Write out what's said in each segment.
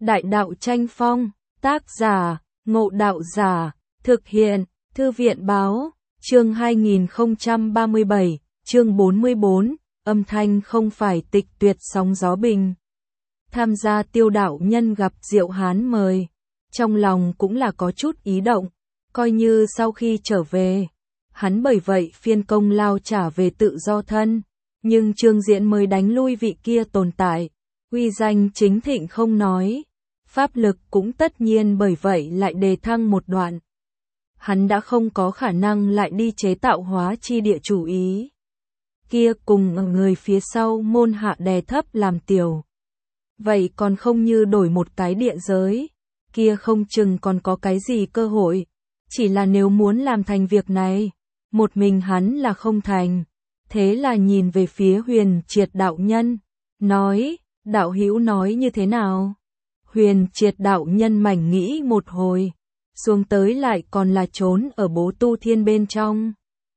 Đại đạo tranh phong, tác giả, Ngộ Đạo Giả, thực hiện, Thư viện báo, chương 2037, chương 44, âm thanh không phải tịch tuyệt sóng gió bình. Tham gia Tiêu đạo nhân gặp Diệu Hán mời, trong lòng cũng là có chút ý động, coi như sau khi trở về, hắn bởi vậy phiên công lao trả về tự do thân, nhưng Trương Diễn mới đánh lui vị kia tồn tại, uy danh chính thịnh không nói, pháp lực cũng tất nhiên bởi vậy lại đề thăng một đoạn. Hắn đã không có khả năng lại đi chế tạo hóa chi địa chủ ý. Kia cùng người phía sau môn hạ đè thấp làm tiểu. Vậy còn không như đổi một cái địa giới, kia không chừng còn có cái gì cơ hội. Chỉ là nếu muốn làm thành việc này, một mình hắn là không thành. Thế là nhìn về phía Huyền Triệt đạo nhân, nói, đạo hữu nói như thế nào? Huyền Triệt đạo nhân mảnh nghĩ một hồi, xuống tới lại còn là trốn ở Bố Tu Thiên bên trong.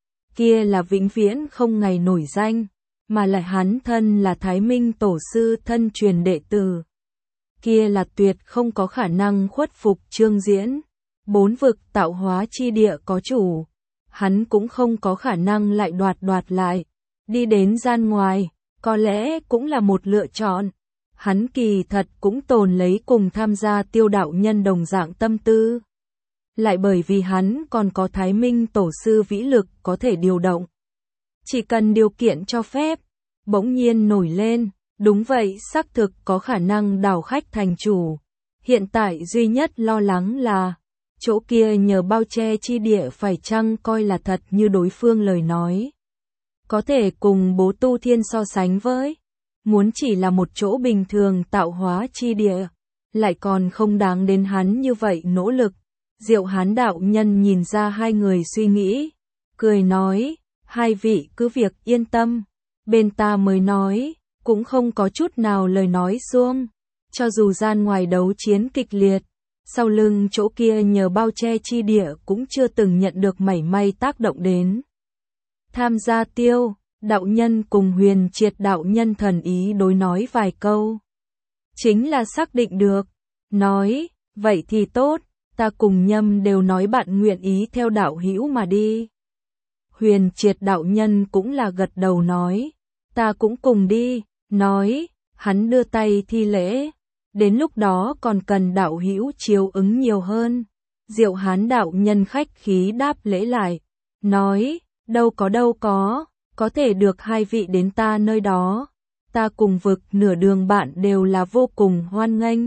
Kia là vĩnh viễn không ngày nổi danh, mà lại hắn thân là Thái Minh Tổ sư thân truyền đệ tử. Kia là tuyệt không có khả năng khuất phục Trương Diễn. Bốn vực tạo hóa chi địa có chủ, hắn cũng không có khả năng lại đoạt lại. Đi đến gian ngoài, có lẽ cũng là một lựa chọn. Hắn kỳ thật cũng tồn lấy cùng tham gia Tiêu đạo nhân đồng dạng tâm tư. Lại bởi vì hắn còn có Thái Minh Tổ sư vĩ lực có thể điều động. Chỉ cần điều kiện cho phép, bỗng nhiên nổi lên, đúng vậy xác thực có khả năng đảo khách thành chủ. Hiện tại duy nhất lo lắng là, chỗ kia nhờ bao che chi địa phải chăng coi là thật như đối phương lời nói. Có thể cùng Bố Tu Thiên so sánh với, muốn chỉ là một chỗ bình thường tạo hóa chi địa, lại còn không đáng đến hắn như vậy nỗ lực. Diệu Hán đạo nhân nhìn ra hai người suy nghĩ, cười nói, hai vị cứ việc yên tâm, bên ta mới nói, cũng không có chút nào lời nói xuông, cho dù gian ngoài đấu chiến kịch liệt, sau lưng chỗ kia nhờ bao che chi địa cũng chưa từng nhận được mảy may tác động đến. Tham gia Tiêu đạo nhân cùng Huyền Triệt đạo nhân thần ý đối nói vài câu, chính là xác định được, nói, vậy thì tốt. Ta cùng Nhâm đều nói bạn nguyện ý theo đạo hữu mà đi. Huyền Triệt đạo nhân cũng là gật đầu nói, ta cũng cùng đi, nói, hắn đưa tay thi lễ, đến lúc đó còn cần đạo hữu chiếu ứng nhiều hơn. Diệu Hán đạo nhân khách khí đáp lễ lại, nói, đâu có thể được hai vị đến ta nơi đó, ta cùng vực nửa đường bạn đều là vô cùng hoan nghênh.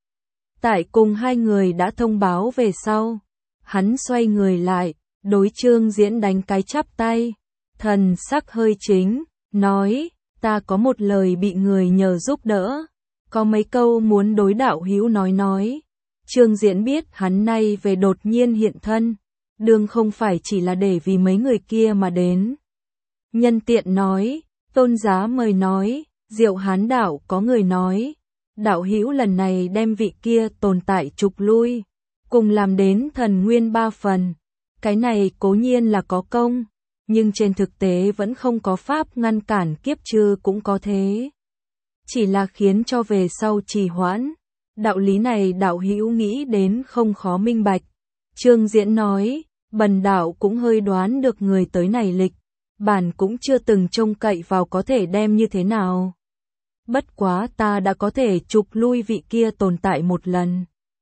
Tại cùng hai người đã thông báo về sau, hắn xoay người lại, đối Trương Diễn đánh cái chắp tay, thần sắc hơi chính, nói, ta có một lời bị người nhờ giúp đỡ, có mấy câu muốn đối đạo hữu nói. Trương Diễn biết hắn nay về đột nhiên hiện thân, đương không phải chỉ là để vì mấy người kia mà đến. Nhân tiện nói, tôn giá mời nói, Diệu Hán đạo có người nói, đạo hữu lần này đem vị kia tồn tại trục lui, cùng làm đến thần nguyên 3 phần. Cái này cố nhiên là có công, nhưng trên thực tế vẫn không có pháp ngăn cản kiếp trừ cũng có thế. Chỉ là khiến cho về sau trì hoãn. Đạo lý này đạo hữu nghĩ đến không khó minh bạch. Trương Diễn nói, bần đạo cũng hơi đoán được người tới này lịch, bản cũng chưa từng trông cậy vào có thể đem như thế nào. Bất quá ta đã có thể trục lui vị kia tồn tại một lần.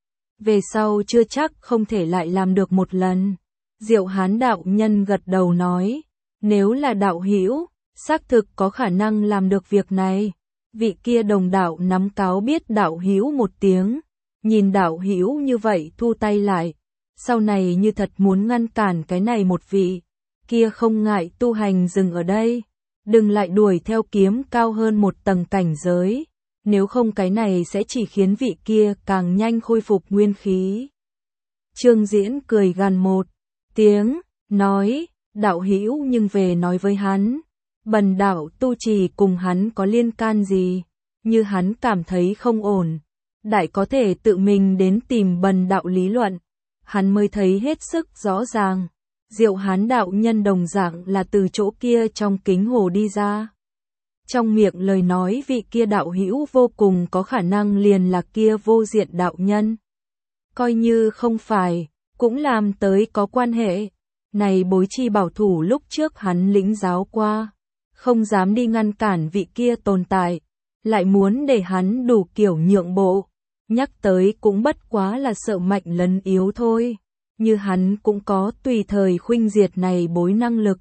Về sau chưa chắc không thể lại làm được một lần. Diệu Hán đạo nhân gật đầu nói, nếu là đạo hữu, xác thực có khả năng làm được việc này. Vị kia đồng đạo nắm cáo biết đạo hữu một tiếng, nhìn đạo hữu như vậy thu tay lại. Sau này như thật muốn ngăn cản cái này một vị, kia không ngại tu hành dừng ở đây. Đừng lại đuổi theo kiếm cao hơn một tầng cảnh giới, nếu không cái này sẽ chỉ khiến vị kia càng nhanh khôi phục nguyên khí. Trương Diễn cười gằn một tiếng, nói, đạo hữu nhưng về nói với hắn, bần đạo tu trì cùng hắn có liên can gì, như hắn cảm thấy không ổn, đại có thể tự mình đến tìm bần đạo lý luận, hắn mới thấy hết sức rõ ràng. Diệu Hán đạo nhân đồng dạng là từ chỗ kia trong kính hồ đi ra. Trong miệng lời nói vị kia đạo hữu vô cùng có khả năng liền là kia vô diện đạo nhân. Coi như không phải, cũng làm tới có quan hệ. Này bối chi bảo thủ lúc trước hắn lĩnh giáo qua, không dám đi ngăn cản vị kia tồn tại, lại muốn để hắn đủ kiểu nhượng bộ. Nhắc tới cũng bất quá là sợ mạnh lấn yếu thôi, như hắn cũng có tùy thời khuynh diệt này bối năng lực.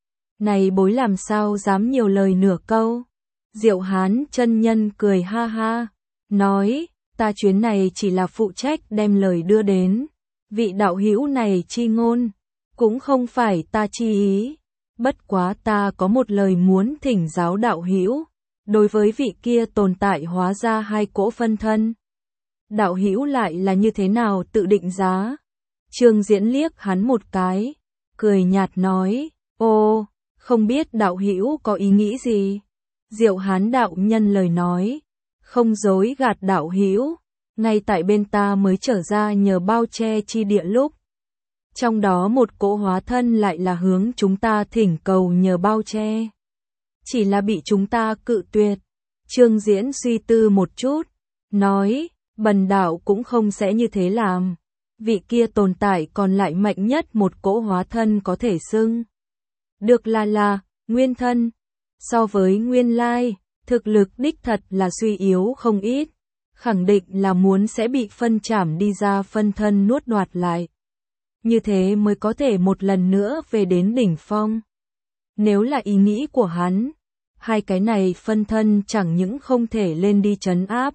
Này bối làm sao dám nhiều lời nửa câu. Diệu Hán chân nhân cười ha ha, nói, ta chuyến này chỉ là phụ trách đem lời đưa đến. Vị đạo hữu này chi ngôn, cũng không phải ta chi ý. Bất quá ta có một lời muốn thỉnh giáo đạo hữu, đối với vị kia tồn tại hóa ra hai cỗ phân thân. Đạo hữu lại là như thế nào tự định giá? Trương Diễn liếc hắn một cái, cười nhạt nói, ô, không biết đạo hữu có ý nghĩ gì? Diệu Hán đạo nhân lời nói, không dối gạt đạo hữu, ngay tại bên ta mới trở ra nhờ bao che chi địa lúc. Trong đó một cỗ hóa thân lại là hướng chúng ta thỉnh cầu nhờ bao che. Chỉ là bị chúng ta cự tuyệt. Trương Diễn suy tư một chút, nói, bần đạo cũng không sẽ như thế làm. Vị kia tồn tại còn lại mạnh nhất một cỗ hóa thân có thể xưng được là nguyên thân. So với nguyên lai, thực lực đích thật là suy yếu không ít. Khẳng định là muốn sẽ bị phân trảm đi ra phân thân nuốt đoạt lại. Như thế mới có thể một lần nữa về đến đỉnh phong. Nếu là ý nghĩ của hắn, hai cái này phân thân chẳng những không thể lên đi trấn áp,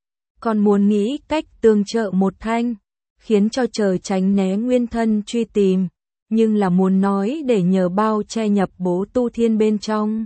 còn muốn nghĩ cách tương trợ một thanh, khiến cho trời tránh né nguyên thân truy tìm, nhưng là muốn nói để nhờ bao che nhập bố tu thiên bên trong.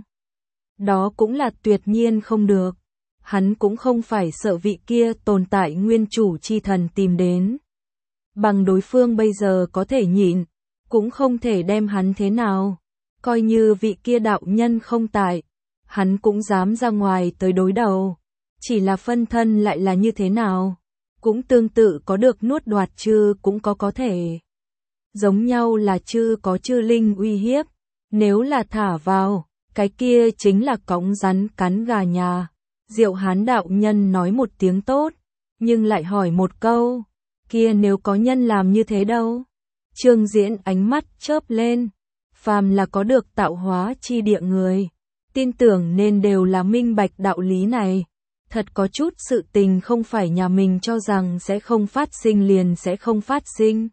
Đó cũng là tuyệt nhiên không được. Hắn cũng không phải sợ vị kia tồn tại nguyên chủ chi thần tìm đến. Bằng đối phương bây giờ có thể nhịn, cũng không thể đem hắn thế nào. Coi như vị kia đạo nhân không tại, hắn cũng dám ra ngoài tới đối đầu. Chỉ là phân thân lại là như thế nào, cũng tương tự có được nuốt đoạt chư cũng có thể. Giống nhau là chư có chư linh uy hiếp, nếu là thả vào, cái kia chính là cõng rắn cắn gà nhà. Diệu Hán đạo nhân nói một tiếng tốt, nhưng lại hỏi một câu, kia nếu có nhân làm như thế đâu? Trương Diễn ánh mắt chớp lên, phàm là có được tạo hóa chi địa người, tin tưởng nên đều là minh bạch đạo lý này. Thật có chút sự tình không phải nhà mình cho rằng sẽ không phát sinh liền sẽ không phát sinh.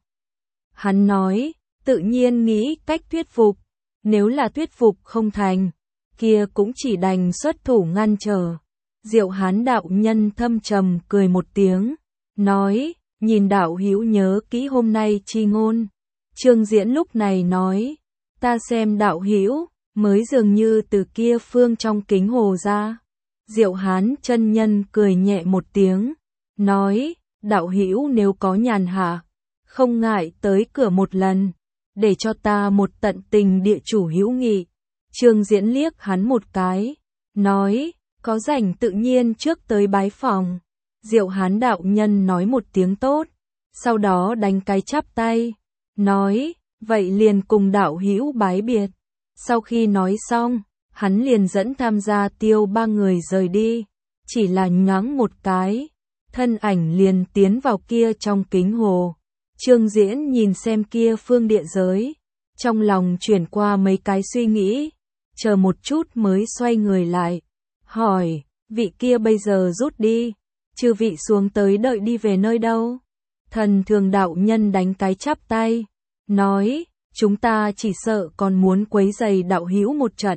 Hắn nói, tự nhiên nghĩ cách thuyết phục, nếu là thuyết phục không thành, kia cũng chỉ đành xuất thủ ngăn trở. Diệu Hán đạo nhân thâm trầm cười một tiếng, nói, nhìn đạo hữu nhớ kỹ hôm nay chi ngôn. Trương Diễn lúc này nói, ta xem đạo hữu mới dường như từ kia phương trong kính hồ ra. Diệu Hán chân nhân cười nhẹ một tiếng, nói, đạo hữu nếu có nhàn hạ, không ngại tới cửa một lần, để cho ta một tận tình địa chủ hữu nghị. Trương Diễn liếc hắn một cái, nói, có rảnh tự nhiên trước tới bái phòng. Diệu Hán đạo nhân nói một tiếng tốt, sau đó đánh cái chắp tay, nói, vậy liền cùng đạo hữu bái biệt. Sau khi nói xong, hắn liền dẫn tham gia tiêu ba người rời đi, chỉ là nhoáng một cái, thân ảnh liền tiến vào kia trong kính hồ. Trương Diễn nhìn xem kia phương địa giới, trong lòng chuyển qua mấy cái suy nghĩ, chờ một chút mới xoay người lại, hỏi, vị kia bây giờ rút đi, chư vị xuống tới đợi đi về nơi đâu? Thần Thường đạo nhân đánh cái chắp tay, nói, chúng ta chỉ sợ còn muốn quấy rầy đạo hữu một trận.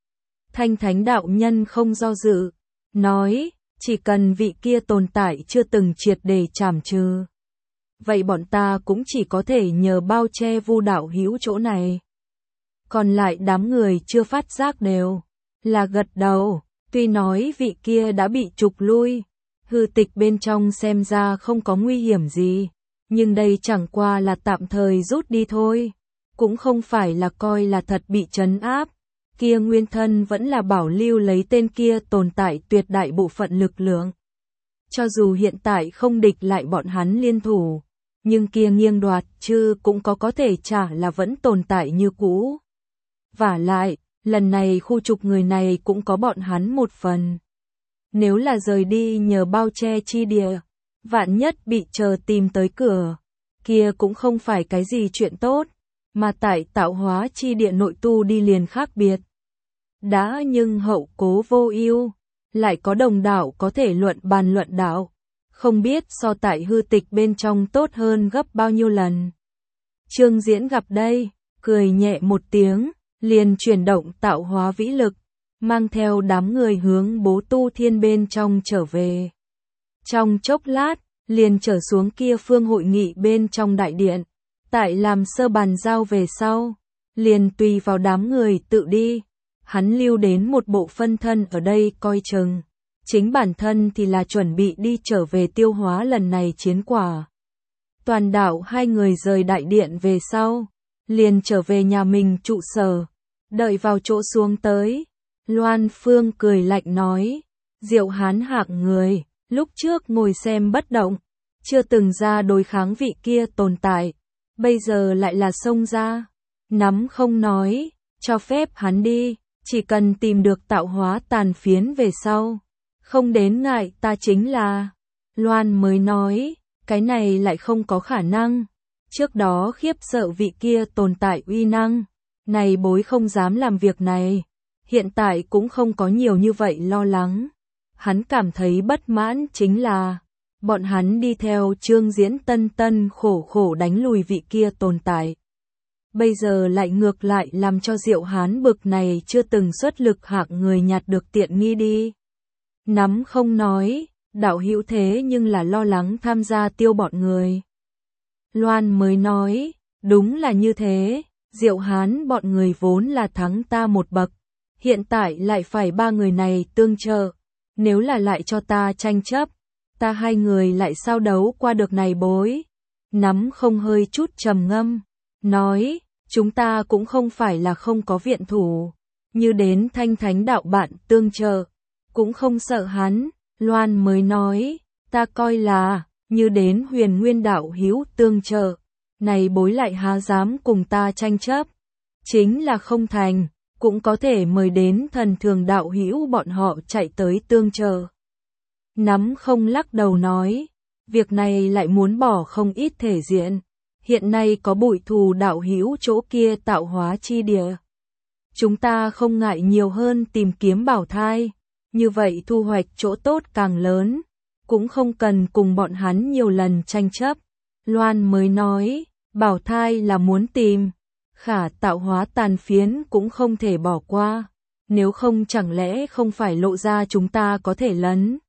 Thanh Thánh đạo nhân không do dự, nói, chỉ cần vị kia tồn tại chưa từng triệt để trảm trừ, vậy bọn ta cũng chỉ có thể nhờ bao che vu đạo hữu chỗ này. Còn lại đám người chưa phát giác đều là gật đầu, tuy nói vị kia đã bị trục lui, hư tịch bên trong xem ra không có nguy hiểm gì, nhưng đây chẳng qua là tạm thời rút đi thôi, cũng không phải là coi là thật bị trấn áp. Kia nguyên thân vẫn là bảo lưu lấy tên kia tồn tại tuyệt đại bộ phận lực lượng. Cho dù hiện tại không địch lại bọn hắn liên thủ, nhưng kia nghiêng đoạt chứ cũng có thể trả là vẫn tồn tại như cũ. Vả lại, lần này khu trục người này cũng có bọn hắn một phần. Nếu là rời đi nhờ bao che chi địa, vạn nhất bị chờ tìm tới cửa, kia cũng không phải cái gì chuyện tốt, mà tại tạo hóa chi địa nội tu đi liền khác biệt. Đã nhưng hậu cố vô ưu, lại có đồng đạo có thể bàn luận đạo, không biết so tại hư tịch bên trong tốt hơn gấp bao nhiêu lần. Trương Diễn gặp đây, cười nhẹ một tiếng, liền chuyển động tạo hóa vĩ lực, mang theo đám người hướng Bố Tu Thiên bên trong trở về. Trong chốc lát, liền trở xuống kia phương hội nghị bên trong đại điện, tại làm sơ bàn giao về sau, liền tùy vào đám người tự đi. Hắn lưu đến một bộ phân thân ở đây coi chừng, chính bản thân thì là chuẩn bị đi trở về tiêu hóa lần này chiến quả. Toàn đạo hai người rời đại điện về sau, liền trở về nhà mình trụ sở, đợi vào chỗ xuống tới. Loan Phương cười lạnh nói, Diệu Hán hạng người, lúc trước ngồi xem bất động, chưa từng ra đối kháng vị kia tồn tại, bây giờ lại là xông ra, nắm không nói, cho phép hắn đi, chỉ cần tìm được tạo hóa tàn phiến về sau, không đến ngại ta chính là. Loan mới nói, cái này lại không có khả năng, trước đó khiếp sợ vị kia tồn tại uy năng, này bối không dám làm việc này, hiện tại cũng không có nhiều như vậy lo lắng. Hắn cảm thấy bất mãn chính là, bọn hắn đi theo Trương Diễn tân khổ khổ đánh lùi vị kia tồn tại. Bây giờ lại ngược lại làm cho Diệu Hán bực này chưa từng xuất lực hạng người nhặt được tiện nghi đi. Nắm không nói, đạo hữu thế nhưng là lo lắng tham gia tiêu bọn người. Loan mới nói, đúng là như thế, Diệu Hán bọn người vốn là thắng ta một bậc, hiện tại lại phải ba người này tương trợ, nếu là lại cho ta tranh chấp, ta hai người lại sao đấu qua được này bối. Nắm không hơi chút trầm ngâm, nói, chúng ta cũng không phải là không có viện thủ, như đến Thanh Thánh đạo bạn tương trợ, cũng không sợ hắn. Loan mới nói, ta coi là, như đến Huyền Nguyên đạo hữu tương trợ, này bối lại há dám cùng ta tranh chấp, chính là không thành, cũng có thể mời đến Thần Thường đạo hữu bọn họ chạy tới tương trợ. Nắm không lắc đầu nói, việc này lại muốn bỏ không ít thể diện, hiện nay có Bụi Thù đạo hữu chỗ kia tạo hóa chi địa. Chúng ta không ngại nhiều hơn tìm kiếm bảo thai, như vậy thu hoạch chỗ tốt càng lớn, cũng không cần cùng bọn hắn nhiều lần tranh chấp. Loan mới nói, bảo thai là muốn tìm, khả tạo hóa tàn phiến cũng không thể bỏ qua, nếu không chẳng lẽ không phải lộ ra chúng ta có thể lấn.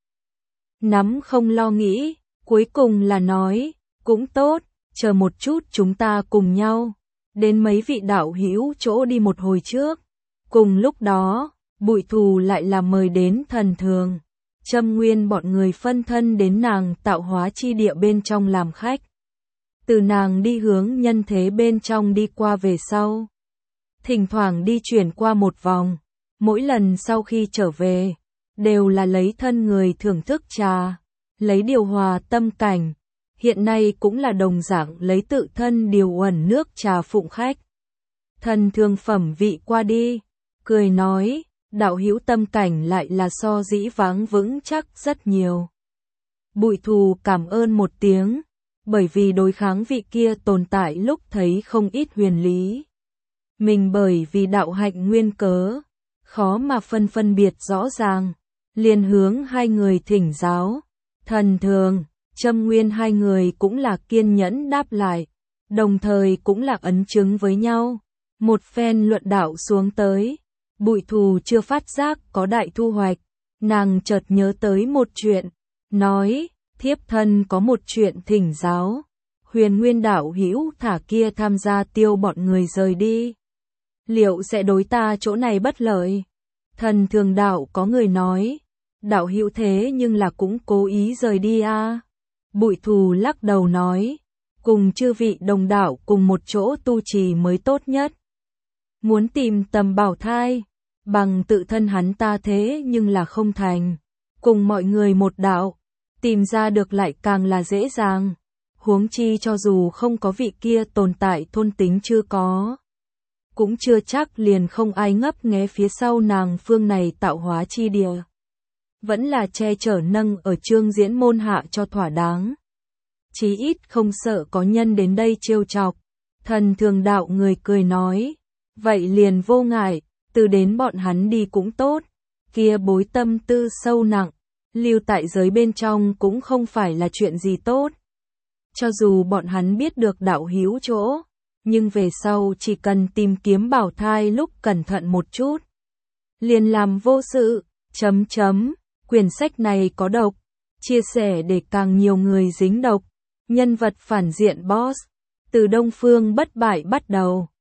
Nắm không lo nghĩ, cuối cùng là nói, cũng tốt, chờ một chút chúng ta cùng nhau, đến mấy vị đạo hữu chỗ đi một hồi trước. Cùng lúc đó, Bụi Thù lại là mời đến Thần Thường, Trâm Nguyên bọn người phân thân đến nàng tạo hóa chi địa bên trong làm khách. Từ nàng đi hướng nhân thế bên trong đi qua về sau, thỉnh thoảng đi chuyển qua một vòng, mỗi lần sau khi trở về, đều là lấy thân người thưởng thức trà, lấy điều hòa tâm cảnh, hiện nay cũng là đồng dạng lấy tự thân điều uẩn nước trà phụng khách. Thần Thường phẩm vị qua đi, cười nói, đạo hữu tâm cảnh lại là so dĩ vãng vững chắc rất nhiều. Bụi Thù cảm ơn một tiếng, bởi vì đối kháng vị kia tồn tại lúc thấy không ít huyền lý. Mình bởi vì đạo hạnh nguyên cớ, khó mà phân biệt rõ ràng, liền hướng hai người thỉnh giáo. Thần Thường, Trâm Nguyên hai người cũng là kiên nhẫn đáp lại, đồng thời cũng là ấn chứng với nhau. Một phen luận đạo xuống tới, Bụi Thù chưa phát giác có đại thu hoạch, nàng chợt nhớ tới một chuyện, nói, thiếp thân có một chuyện thỉnh giáo, Huyền Nguyên đạo hữu thả kia tham gia tiêu bọn người rời đi, liệu sẽ đối ta chỗ này bất lợi? Thần Thường đạo có người nói, đạo hữu thế nhưng là cũng cố ý rời đi a. Bụi Thù lắc đầu nói, cùng chư vị đồng đạo cùng một chỗ tu trì mới tốt nhất. Muốn tìm tầm bảo thai, bằng tự thân hắn ta thế nhưng là không thành, cùng mọi người một đạo, tìm ra được lại càng là dễ dàng, huống chi cho dù không có vị kia tồn tại thôn tính chưa có. cũng chưa chắc liền không ai ngấp nghé phía sau nàng phương này tạo hóa chi địa. Vẫn là che chở nâng ở Trương Diễn môn hạ cho thỏa đáng. Chí ít không sợ có nhân đến đây trêu chọc. Thần Thường Đạo người cười nói, vậy liền vô ngại, từ đến bọn hắn đi cũng tốt, kia bối tâm tư sâu nặng, lưu tại giới bên trong cũng không phải là chuyện gì tốt. Cho dù bọn hắn biết được đạo hữu chỗ, nhưng về sau chỉ cần tìm kiếm bảo thai lúc cẩn thận một chút. Liền làm vô sự, quyển sách này có độc, chia sẻ để càng nhiều người dính độc, nhân vật phản diện boss, từ Đông Phương Bất Bại bắt đầu.